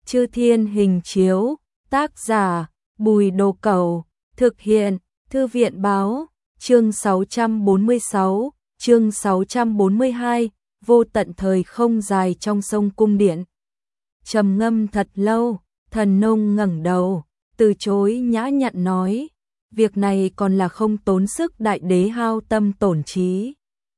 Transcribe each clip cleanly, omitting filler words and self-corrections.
Chư Thiên Hình Chiếu, tác giả, Bùi Đồ Cẩu, thực hiện, Thư viện Báo, chương 646, chương 642, vô tận thời không dài trong sông cung điện. Trầm ngâm thật lâu, Thần Nông ngẩng đầu, từ chối nhã nhặn nói, việc này còn là không tốn sức đại đế hao tâm tổn trí.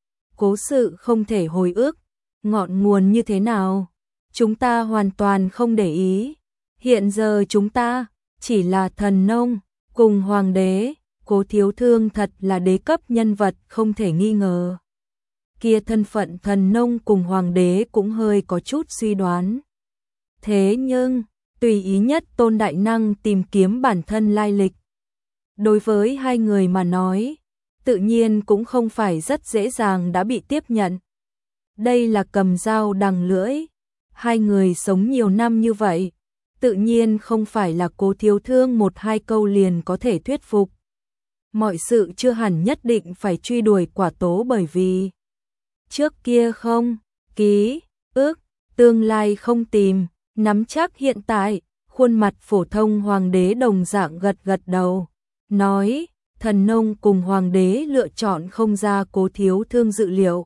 Cố sự không thể hồi ức, ngọn nguồn như thế nào, chúng ta hoàn toàn không để ý. Hiện giờ chúng ta chỉ là Thần Nông cùng Hoàng đế, Cố Thiếu Thương thật là đế cấp nhân vật không thể nghi ngờ. Kia thân phận Thần Nông cùng Hoàng đế cũng hơi có chút suy đoán. Thế nhưng, tùy ý nhất Tôn Đại Năng tìm kiếm bản thân lai lịch. Đối với hai người mà nói, tự nhiên cũng không phải rất dễ dàng đã bị tiếp nhận. Đây là cầm dao đằng lưỡi. Hai người sống nhiều năm như vậy, tự nhiên không phải là Cố Thiếu Thương một hai câu liền có thể thuyết phục. Mọi sự chưa hẳn nhất định phải truy đuổi quả tố, bởi vì trước kia không ký ức, tương lai không tìm nắm chắc. Hiện tại, khuôn mặt phổ thông Hoàng đế đồng dạng gật gật đầu, nói, Thần Nông cùng Hoàng đế lựa chọn không ra Cố Thiếu Thương dự liệu.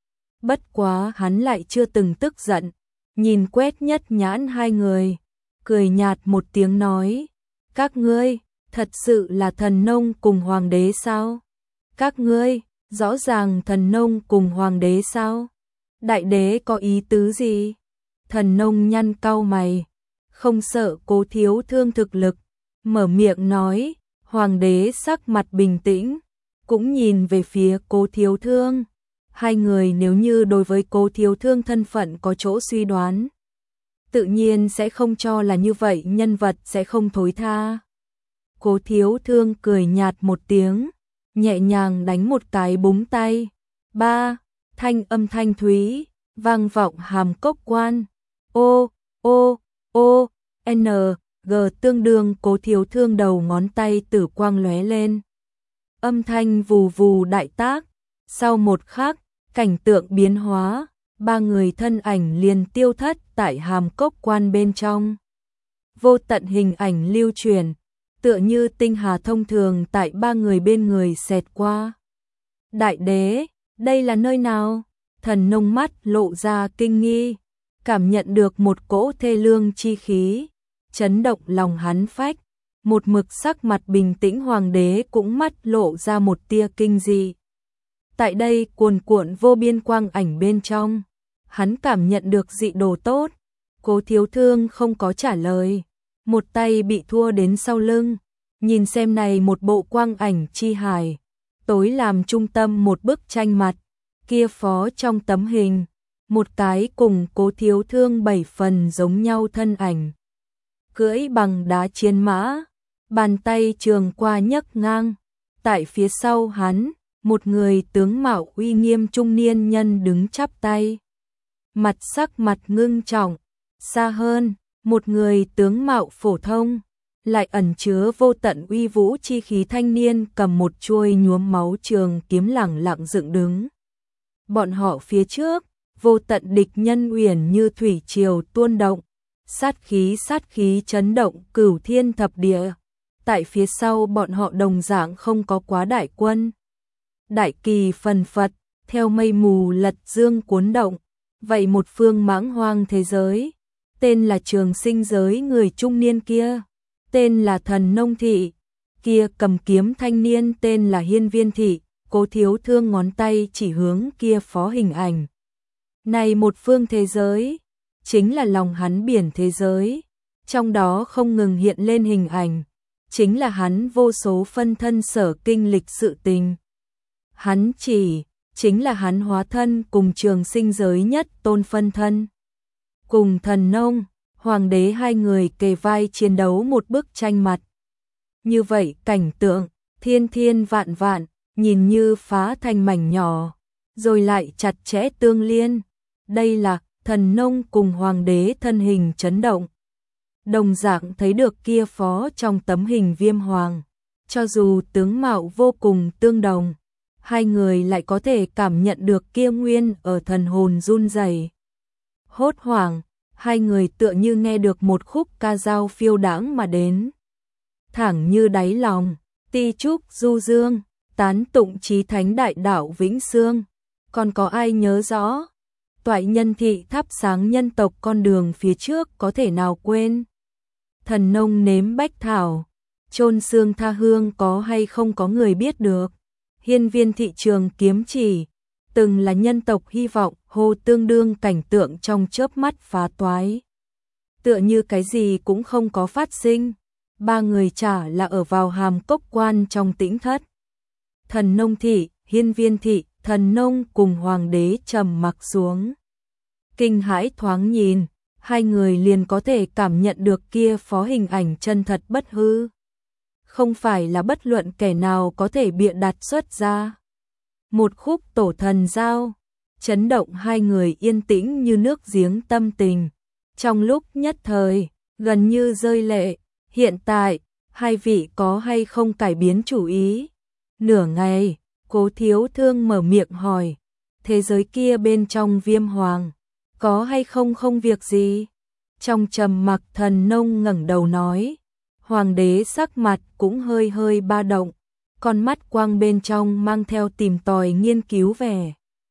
Bất quá hắn lại chưa từng tức giận, nhìn quét nhất nhãn hai người, cười nhạt một tiếng nói, các ngươi thật sự là Thần Nông cùng Hoàng đế sao? Các ngươi rõ ràng Thần Nông cùng Hoàng đế sao? Đại đế có ý tứ gì? Thần Nông nhăn cau mày, không sợ Cố Thiếu Thương thực lực, mở miệng nói. Hoàng đế sắc mặt bình tĩnh, cũng nhìn về phía Cố Thiếu Thương. Hai người nếu như đối với Cố Thiếu Thương thân phận có chỗ suy đoán, tự nhiên sẽ không cho là như vậy nhân vật sẽ không thối tha. Cố Thiếu Thương cười nhạt một tiếng, nhẹ nhàng đánh một cái búng tay. Ba, thanh âm thanh thúy, vang vọng Hàm Cốc Quan. O, O, O, N, G tương đương. Cố Thiếu Thương đầu ngón tay tử quang lóe lên. Âm thanh vù vù đại tác, sau một khắc, cảnh tượng biến hóa, ba người thân ảnh liền tiêu thất tại Hàm Cốc Quan bên trong. Vô tận hình ảnh lưu truyền, tựa như tinh hà thông thường tại ba người bên người xẹt qua. Đại đế, đây là nơi nào? Thần Nông mắt lộ ra kinh nghi, cảm nhận được một cỗ thê lương chi khí, chấn động lòng hắn phách. Một mực sắc mặt bình tĩnh Hoàng đế cũng mắt lộ ra một tia kinh dị. Tại đây cuồn cuộn vô biên quang ảnh bên trong, hắn cảm nhận được dị đồ tốt. Cố Thiếu Thương không có trả lời, một tay bị thua đến sau lưng, nhìn xem này một bộ quang ảnh chi hài, tối làm trung tâm một bức tranh mặt, kia phó trong tấm hình, một cái cùng Cố Thiếu Thương 7 phần giống nhau thân ảnh. Cưỡi bằng đá chiến mã, bàn tay trường qua nhấc ngang, tại phía sau hắn, một người tướng mạo uy nghiêm trung niên nhân đứng chắp tay, mặt sắc mặt ngưng trọng. Xa hơn, một người tướng mạo phổ thông, lại ẩn chứa vô tận uy vũ chi khí thanh niên cầm một chuôi nhuốm máu trường kiếm lẳng lặng dựng đứng. Bọn họ phía trước, vô tận địch nhân uyển như thủy triều tuôn động, sát khí chấn động cửu thiên thập địa. Tại phía sau bọn họ đồng dạng không có quá đại quân. Đại kỳ phần phật, theo mây mù lật dương cuốn động, vậy một phương mãng hoang thế giới, tên là Trường Sinh giới người trung niên kia, tên là Thần Nông thị, kia cầm kiếm thanh niên tên là Hiên Viên thị. Cố Thiếu Thương ngón tay chỉ hướng kia phó hình ảnh. Này một phương thế giới, chính là lòng hắn biển thế giới, trong đó không ngừng hiện lên hình ảnh, chính là hắn vô số phân thân sở kinh lịch sự tình. Hắn chính là hắn hóa thân cùng Trường Sinh giới nhất tôn phân thân. Cùng Thần Nông, Hoàng đế hai người kề vai chiến đấu một bức tranh mặt. Như vậy cảnh tượng, thiên thiên vạn vạn, nhìn như phá thành mảnh nhỏ, rồi lại chặt chẽ tương liên. Đây là Thần Nông cùng Hoàng đế thân hình chấn động. Đồng dạng thấy được kia phó trong tấm hình Viêm Hoàng, cho dù tướng mạo vô cùng tương đồng, hai người lại có thể cảm nhận được kia nguyên ở thần hồn run rẩy. Hốt hoảng, hai người tựa như nghe được một khúc ca dao phiêu đãng mà đến. Thẳng như đáy lòng, ti trúc du dương, tán tụng chí thánh đại đạo vĩnh sương. Còn có ai nhớ rõ? Toại nhân thị thắp sáng nhân tộc con đường phía trước có thể nào quên? Thần nông nếm bách thảo, chôn xương tha hương có hay không có người biết được. Hiên viên thị trường kiếm chỉ, từng là nhân tộc hy vọng, hô tương đương cảnh tượng trong chớp mắt phá toái. Tựa như cái gì cũng không có phát sinh, ba người chả là ở vào hàm cốc quan trong tĩnh thất. Thần nông thị, hiên viên thị, thần nông cùng hoàng đế trầm mặc xuống. Kinh hãi thoáng nhìn, hai người liền có thể cảm nhận được kia phó hình ảnh chân thật bất hư. Không phải là bất luận kẻ nào có thể bịa đặt xuất ra. Một khúc tổ thần giao, chấn động hai người yên tĩnh như nước giếng tâm tình. Trong lúc nhất thời, gần như rơi lệ, hiện tại, hai vị có hay không cải biến chủ ý? Nửa ngày, Cố Thiếu Thương mở miệng hỏi, thế giới kia bên trong Viêm Hoàng, có hay không không việc gì? Trong trầm mặc thần nông ngẩng đầu nói, hoàng đế sắc mặt cũng hơi hơi ba động, con mắt quang bên trong mang theo tìm tòi nghiên cứu vẻ.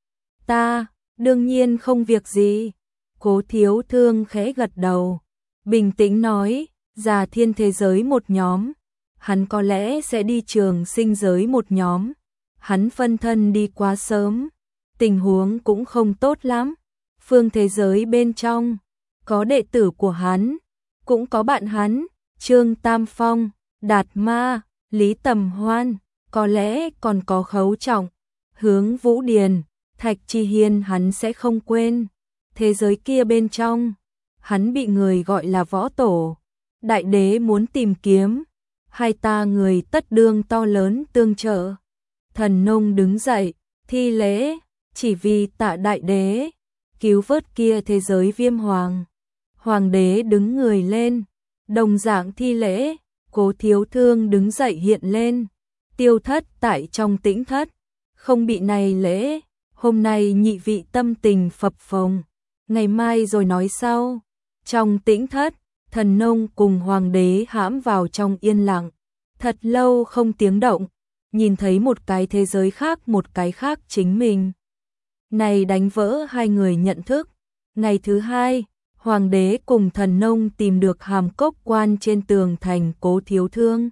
Ta, đương nhiên không việc gì. Cố Thiếu Thương khẽ gật đầu, bình tĩnh nói, Già Thiên thế giới một nhóm, hắn có lẽ sẽ đi Trường Sinh giới một nhóm. Hắn phân thân đi quá sớm, tình huống cũng không tốt lắm. Phương thế giới bên trong, có đệ tử của hắn, cũng có bạn hắn, Trương Tam Phong, Đạt Ma, Lý Tầm Hoan, có lẽ còn có Khấu Trọng, Hướng Vũ Điền, Thạch Chi Hiên hắn sẽ không quên. Thế giới kia bên trong, hắn bị người gọi là võ tổ, đại đế muốn tìm kiếm, hai ta người tất đương to lớn tương trợ. Thần nông đứng dậy, thi lễ, chỉ vì tạ đại đế, cứu vớt kia thế giới Viêm Hoàng. Hoàng đế đứng người lên, đồng dạng thi lễ, Cố Thiếu Thương đứng dậy hiện lên, tiêu thất tại trong tĩnh thất, không bị này lễ, hôm nay nhị vị tâm tình phập phồng, ngày mai rồi nói sau. Trong tĩnh thất, thần nông cùng hoàng đế hãm vào trong yên lặng, thật lâu không tiếng động, nhìn thấy một cái thế giới khác một cái khác chính mình. Này đánh vỡ hai người nhận thức. Ngày thứ hai, hoàng đế cùng thần nông tìm được hàm cốc quan trên tường thành Cố Thiếu Thương.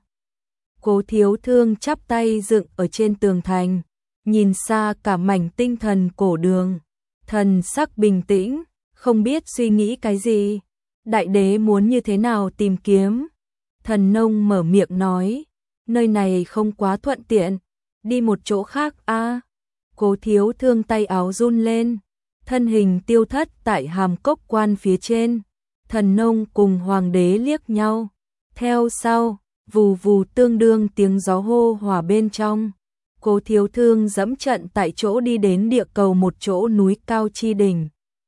Cố Thiếu Thương chắp tay dựng ở trên tường thành, nhìn xa cả mảnh tinh thần cổ đường, thần sắc bình tĩnh, không biết suy nghĩ cái gì. Đại đế muốn như thế nào tìm kiếm? Thần nông mở miệng nói, nơi này không quá thuận tiện, đi một chỗ khác a. Cố Thiếu Thương tay áo run lên, thân hình tiêu thất tại hàm cốc quan phía trên. Thần nông cùng hoàng đế liếc nhau, theo sau, vù vù tương đương tiếng gió hô hòa bên trong. Cố Thiếu Thương dẫm trận tại chỗ đi đến địa cầu một chỗ núi cao chi đỉnh.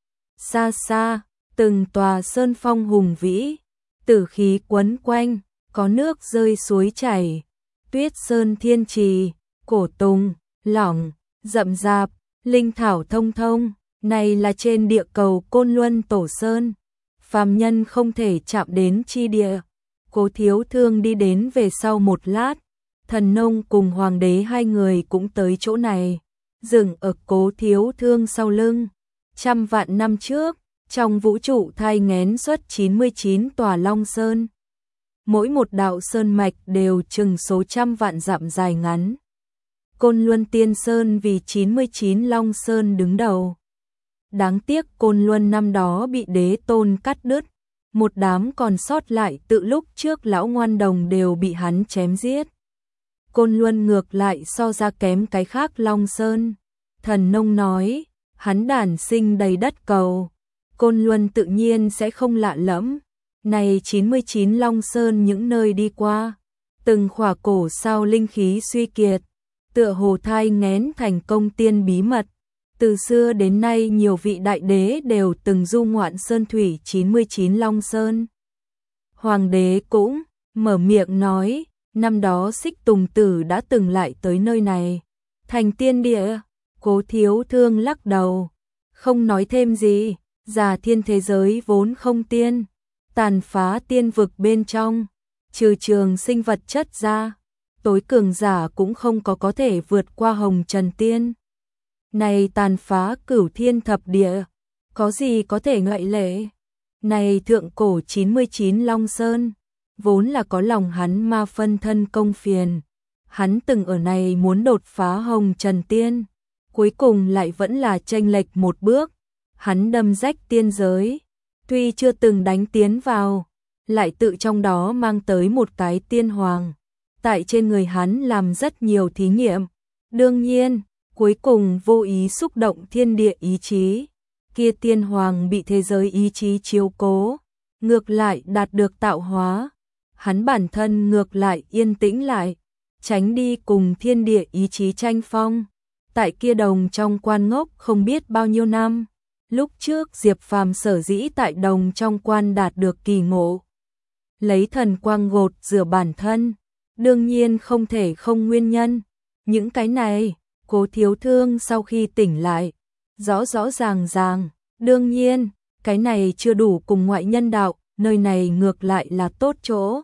Xa xa, từng tòa sơn phong hùng vĩ, tử khí quấn quanh, có nước rơi suối chảy, tuyết sơn thiên trì, cổ tùng, lỏng, rậm rạp, linh thảo thông thông, này là trên địa cầu Côn Luân Tổ Sơn, phàm nhân không thể chạm đến chi địa. Cố Thiếu Thương đi đến về sau một lát, thần nông cùng hoàng đế hai người cũng tới chỗ này, dừng ở Cố Thiếu Thương sau lưng. Trăm vạn năm trước, trong vũ trụ thai nghén xuất 99 tòa Long Sơn. Mỗi một đạo sơn mạch đều chừng số trăm vạn dặm dài ngắn. Côn Luân Tiên Sơn vì 99 Long Sơn đứng đầu. Đáng tiếc Côn Luân năm đó bị đế tôn cắt đứt, một đám còn sót lại tự lúc trước lão ngoan đồng đều bị hắn chém giết. Côn Luân ngược lại so ra kém cái khác Long Sơn. Thần nông nói, hắn đản sinh đầy đất cầu, Côn Luân tự nhiên sẽ không lạ lẫm. Này 99 Long Sơn những nơi đi qua, từng khỏa cổ sao linh khí suy kiệt, tựa hồ thai nghén thành công tiên bí mật. Từ xưa đến nay nhiều vị đại đế đều từng du ngoạn sơn thủy 99 Long Sơn. Hoàng đế cũng mở miệng nói, năm đó Xích Tùng Tử đã từng lại tới nơi này. Thành tiên địa, Cố Thiếu Thương lắc đầu, không nói thêm gì, Già thiên thế giới vốn không tiên, tàn phá tiên vực bên trong, trừ trường sinh vật chất ra, tối cường giả cũng không có thể vượt qua hồng trần tiên. Này tàn phá cửu thiên thập địa, có gì có thể ngoại lệ? Này thượng cổ 99 Long Sơn, vốn là có lòng hắn ma phân thân công phiền. Hắn từng ở này muốn đột phá hồng trần tiên, cuối cùng lại vẫn là chênh lệch một bước. Hắn đâm rách tiên giới, tuy chưa từng đánh tiến vào, lại tự trong đó mang tới một cái tiên hoàng. Tại trên người hắn làm rất nhiều thí nghiệm, đương nhiên, cuối cùng vô ý xúc động thiên địa ý chí. Kia tiên hoàng bị thế giới ý chí chiếu cố, ngược lại đạt được tạo hóa. Hắn bản thân ngược lại yên tĩnh lại, tránh đi cùng thiên địa ý chí tranh phong. Tại kia đồng trong quan ngốc không biết bao nhiêu năm. Lúc trước Diệp Phàm sở dĩ tại đồng trong quan đạt được kỳ ngộ, lấy thần quang gột rửa bản thân, đương nhiên không thể không nguyên nhân. Những cái này, Cố Thiếu Thương sau khi tỉnh lại, rõ rõ ràng, đương nhiên, cái này chưa đủ cùng ngoại nhân đạo, nơi này ngược lại là tốt chỗ.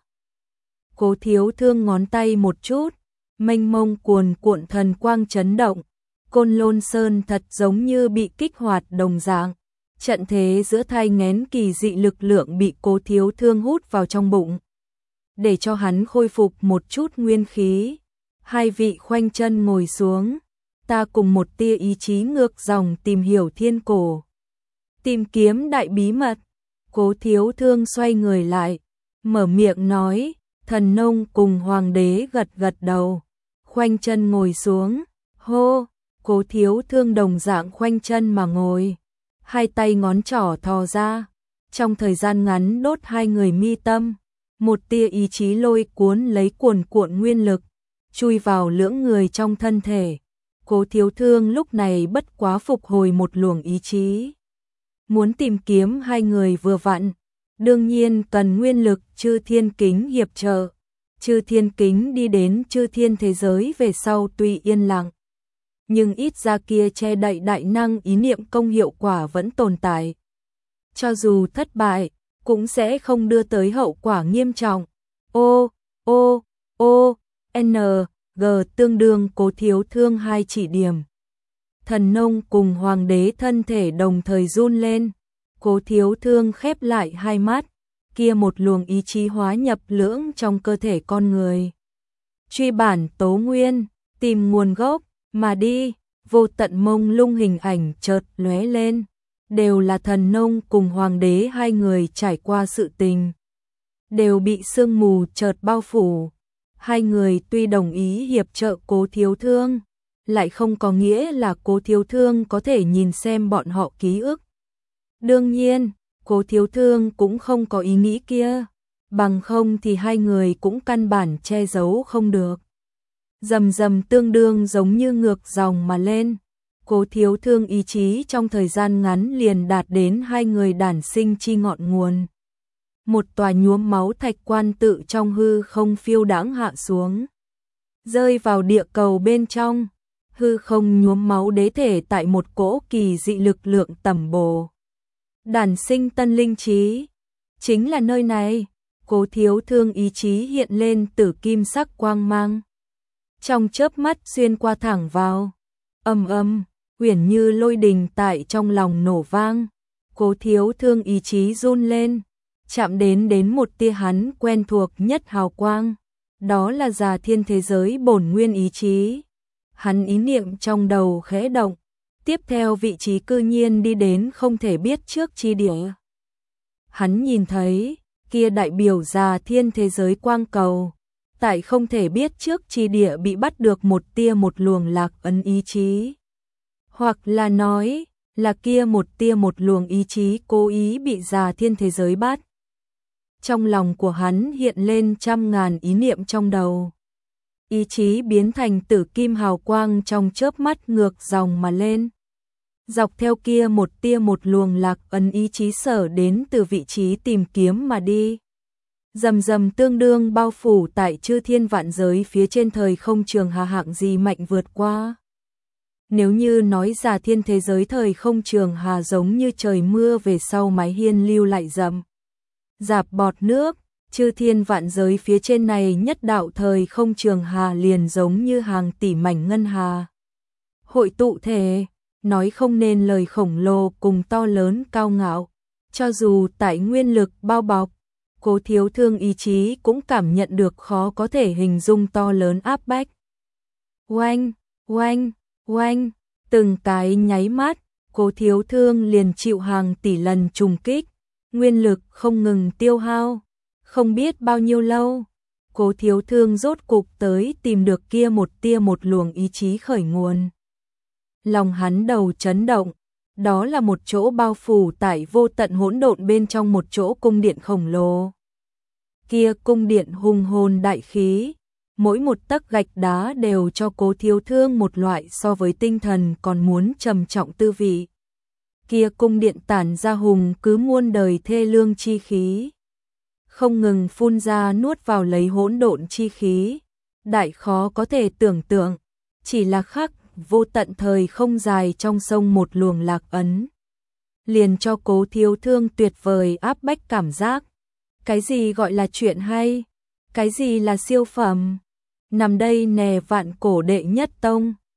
Cố Thiếu Thương ngón tay một chút, mênh mông cuồn cuộn thần quang chấn động, Côn Lôn Sơn thật giống như bị kích hoạt đồng dạng. Trận thế giữa thai nghén kỳ dị lực lượng bị Cố Thiếu Thương hút vào trong bụng, để cho hắn khôi phục một chút nguyên khí. Hai vị khoanh chân ngồi xuống, ta cùng một tia ý chí ngược dòng tìm hiểu thiên cổ, tìm kiếm đại bí mật. Cố Thiếu Thương xoay người lại, mở miệng nói. Thần Nông cùng Hoàng đế gật gật đầu, khoanh chân ngồi xuống. Hô, Cố Thiếu Thương đồng dạng khoanh chân mà ngồi, hai tay ngón trỏ thò ra, trong thời gian ngắn đốt hai người mi tâm, một tia ý chí lôi cuốn lấy cuồn cuộn nguyên lực, chui vào lưỡng người trong thân thể. Cố Thiếu Thương lúc này bất quá phục hồi một luồng ý chí, muốn tìm kiếm hai người vừa vặn, đương nhiên cần nguyên lực Chư Thiên Kính hiệp trợ. Chư Thiên Kính đi đến Chư Thiên thế giới về sau tuy yên lặng, nhưng ít ra kia che đậy đại năng ý niệm công hiệu quả vẫn tồn tại. Cho dù thất bại, cũng sẽ không đưa tới hậu quả nghiêm trọng. N, G tương đương Cố Thiếu Thương hai chỉ điểm. Thần Nông cùng Hoàng đế thân thể đồng thời run lên. Cố Thiếu Thương khép lại hai mắt, kia một luồng ý chí hóa nhập lưỡng trong cơ thể con người. Truy bản tố nguyên, tìm nguồn gốc, mà đi, vô tận mông lung hình ảnh chợt lóe lên, đều là Thần Nông cùng Hoàng đế hai người trải qua sự tình, đều bị sương mù chợt bao phủ. Hai người tuy đồng ý hiệp trợ Cố Thiếu Thương, lại không có nghĩa là Cố Thiếu Thương có thể nhìn xem bọn họ ký ức. Đương nhiên, Cố Thiếu Thương cũng không có ý nghĩ kia, bằng không thì hai người cũng căn bản che giấu không được. Rầm rầm tương đương giống như ngược dòng mà lên. Cố Thiếu Thương ý chí trong thời gian ngắn liền đạt đến hai người đản sinh chi ngọn nguồn. Một tòa nhuốm máu thạch quan tự trong hư không phiêu đãng hạ xuống, rơi vào địa cầu bên trong. Hư không nhuốm máu đế thể tại một cỗ kỳ dị lực lượng tầm bổ, đản sinh tân linh trí. Chính là nơi này. Cố Thiếu Thương ý chí hiện lên tử kim sắc quang mang, trong chớp mắt xuyên qua thẳng vào. Ầm, uyển như lôi đình tại trong lòng nổ vang. Cố Thiếu Thương ý chí run lên, chạm đến một tia hắn quen thuộc nhất hào quang, đó là Già Thiên thế giới bổn nguyên ý chí. Hắn ý niệm trong đầu khẽ động, tiếp theo vị trí cư nhiên đi đến không thể biết trước chi địa. Hắn nhìn thấy, kia đại biểu Già Thiên thế giới quang cầu, tại không thể biết trước chi địa bị bắt được một tia một luồng lạc ấn ý chí. Hoặc là nói, là kia một tia một luồng ý chí cố ý bị Già Thiên thế giới bắt. Trong lòng của hắn hiện lên trăm ngàn ý niệm trong đầu. Ý chí biến thành tử kim hào quang trong chớp mắt ngược dòng mà lên. Dọc theo kia một tia một luồng lạc ấn ý chí sở đến từ vị trí tìm kiếm mà đi. Rầm rầm tương đương bao phủ tại Chư Thiên vạn giới phía trên thời không trường hà hạng gì mạnh vượt qua. Nếu như nói giả thiên thế giới thời không Trường Hà giống như trời mưa về sau mái hiên lưu lại rậm rạp bọt nước, chư thiên vạn giới phía trên này nhất đạo thời không Trường Hà liền giống như hàng tỷ mảnh ngân hà. Hội tụ thể, nói không nên lời khổng lồ cùng to lớn cao ngạo, cho dù tại nguyên lực bao bọc, Cố Thiếu Thương ý chí cũng cảm nhận được khó có thể hình dung to lớn áp bách. Oanh, oanh, oanh, từng cái nháy mắt, Cố Thiếu Thương liền chịu hàng tỷ lần trùng kích, nguyên lực không ngừng tiêu hao, không biết bao nhiêu lâu, Cố Thiếu Thương rốt cục tới tìm được kia một tia một luồng ý chí khởi nguồn. Lòng hắn đầu chấn động, đó là một chỗ bao phủ tại vô tận hỗn độn bên trong một chỗ cung điện khổng lồ. Kia cung điện hùng hồn đại khí, mỗi một tấc gạch đá đều cho Cố Thiếu Thương một loại so với tinh thần còn muốn trầm trọng tư vị. Kia cung điện tản ra hùng cứ muôn đời thê lương chi khí, không ngừng phun ra nuốt vào lấy hỗn độn chi khí, đại khó có thể tưởng tượng, chỉ là khắc vô tận thời không dài trong sông một luồng lạc ấn, liền cho Cố Thiếu Thương tuyệt vời áp bách cảm giác. Cái gì gọi là chuyện hay? Cái gì là siêu phẩm? Nằm đây nè vạn cổ đệ nhất tông,